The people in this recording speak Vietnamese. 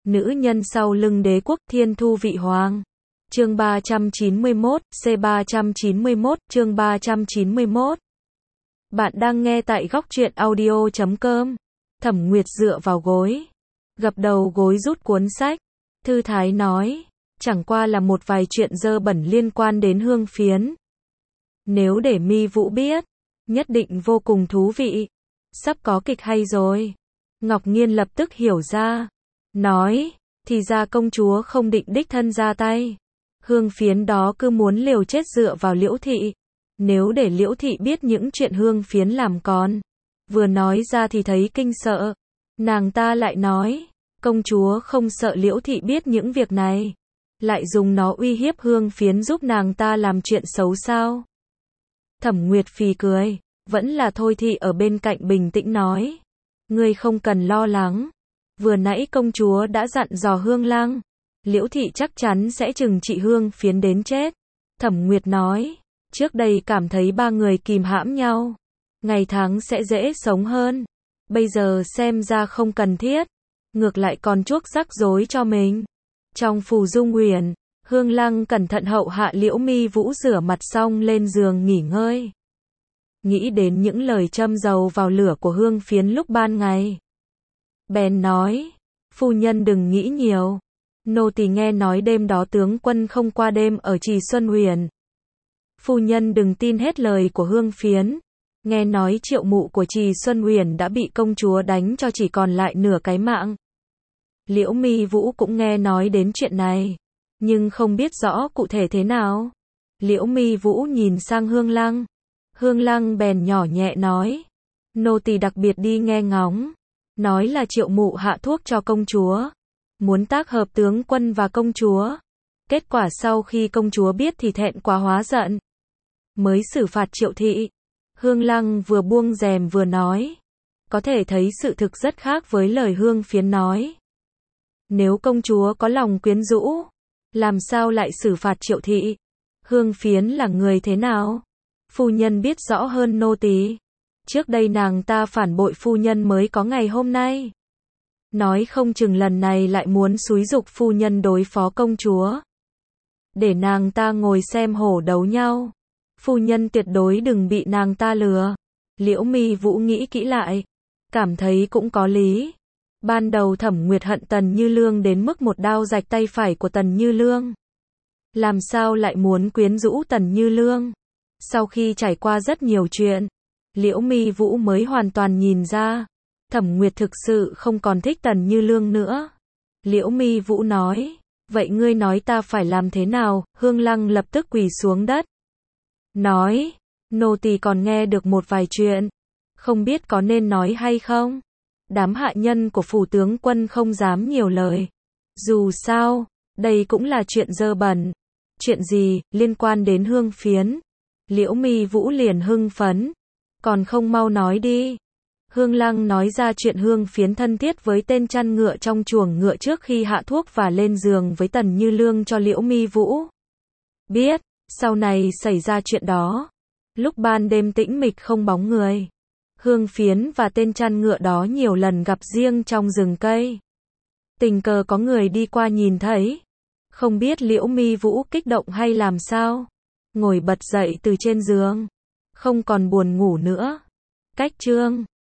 Nữ nhân sau lưng đế quốc thiên thu vị hoàng. Chương 391, C391, chương 391. Bạn đang nghe tại góc truyện audio.com. Thẩm Nguyệt dựa vào gối, gập đầu gối rút cuốn sách, thư thái nói, chẳng qua là một vài chuyện dơ bẩn liên quan đến Hương Phiến. Nếu để Mi Vũ biết, nhất định vô cùng thú vị. Sắp có kịch hay rồi. Ngọc Nghiên lập tức hiểu ra, nói, thì ra công chúa không định đích thân ra tay. Hương Phiến đó cứ muốn liều chết dựa vào Liễu Thị. Nếu để Liễu Thị biết những chuyện Hương Phiến làm con, vừa nói ra thì thấy kinh sợ. Nàng ta lại nói, công chúa không sợ Liễu Thị biết những việc này, lại dùng nó uy hiếp Hương Phiến giúp nàng ta làm chuyện xấu sao? Thẩm Nguyệt phì cười, vẫn là Thôi Thị ở bên cạnh bình tĩnh nói, ngươi không cần lo lắng, vừa nãy công chúa đã dặn dò Hương Lăng, Liễu Thị chắc chắn sẽ trừng trị Hương Phiến đến chết. Thẩm Nguyệt nói, trước đây cảm thấy ba người kìm hãm nhau, ngày tháng sẽ dễ sống hơn, bây giờ xem ra không cần thiết, ngược lại còn chuốc rắc rối cho mình. Trong Phù Dung Uyển, Hương Lăng cẩn thận hậu hạ Liễu Mi Vũ rửa mặt xong lên giường nghỉ ngơi. Nghĩ đến những lời châm dầu vào lửa của Hương Phiến lúc ban ngày, bèn nói, phu nhân đừng nghĩ nhiều, nô tỳ nghe nói đêm đó tướng quân không qua đêm ở Trì Xuân Huyền. Phu nhân đừng tin hết lời của Hương Phiến, nghe nói triệu mụ của Trì Xuân Huyền đã bị công chúa đánh cho chỉ còn lại nửa cái mạng. Liễu Mi Vũ cũng nghe nói đến chuyện này, nhưng không biết rõ cụ thể thế nào. Liễu Mi Vũ nhìn sang Hương Lăng, Hương Lăng bèn nhỏ nhẹ nói, nô tỳ đặc biệt đi nghe ngóng, nói là triệu mụ hạ thuốc cho công chúa, muốn tác hợp tướng quân và công chúa. Kết quả sau khi công chúa biết thì thẹn quá hóa giận, mới xử phạt Triệu Thị. Hương Lăng vừa buông rèm vừa nói, có thể thấy sự thực rất khác với lời Hương Phiến nói. Nếu công chúa có lòng quyến rũ, làm sao lại xử phạt Triệu Thị? Hương Phiến là người thế nào? Phu nhân biết rõ hơn nô tỳ. Trước đây nàng ta phản bội phu nhân mới có ngày hôm nay. Nói không chừng lần này lại muốn xúi giục phu nhân đối phó công chúa. Để nàng ta ngồi xem hổ đấu nhau. Phu nhân tuyệt đối đừng bị nàng ta lừa. Liễu Mi Vũ nghĩ kỹ lại, cảm thấy cũng có lý. Ban đầu Thẩm Nguyệt hận Tần Như Lương đến mức một đao rạch tay phải của Tần Như Lương. Làm sao lại muốn quyến rũ Tần Như Lương? Sau khi trải qua rất nhiều chuyện, Liễu Mi Vũ mới hoàn toàn nhìn ra, Thẩm Nguyệt thực sự không còn thích Tần Như Lương nữa. Liễu Mi Vũ nói, vậy ngươi nói ta phải làm thế nào? Hương Lăng lập tức quỳ xuống đất, nói, nô tỳ còn nghe được một vài chuyện, không biết có nên nói hay không? Đám hạ nhân của phủ tướng quân không dám nhiều lời. Dù sao, đây cũng là chuyện dơ bẩn. Chuyện gì, liên quan đến Hương Phiến? Liễu Mi Vũ liền hưng phấn. Còn không mau nói đi. Hương Lăng nói ra chuyện Hương Phiến thân thiết với tên chăn ngựa trong chuồng ngựa trước khi hạ thuốc và lên giường với Tần Như Lương cho Liễu Mi Vũ biết. Sau này xảy ra chuyện đó, lúc ban đêm tĩnh mịch không bóng người, Hương Phiến và tên chăn ngựa đó nhiều lần gặp riêng trong rừng cây. Tình cờ có người đi qua nhìn thấy, không biết Liễu Mi Vũ kích động hay làm sao, ngồi bật dậy từ trên giường, không còn buồn ngủ nữa. Cách chương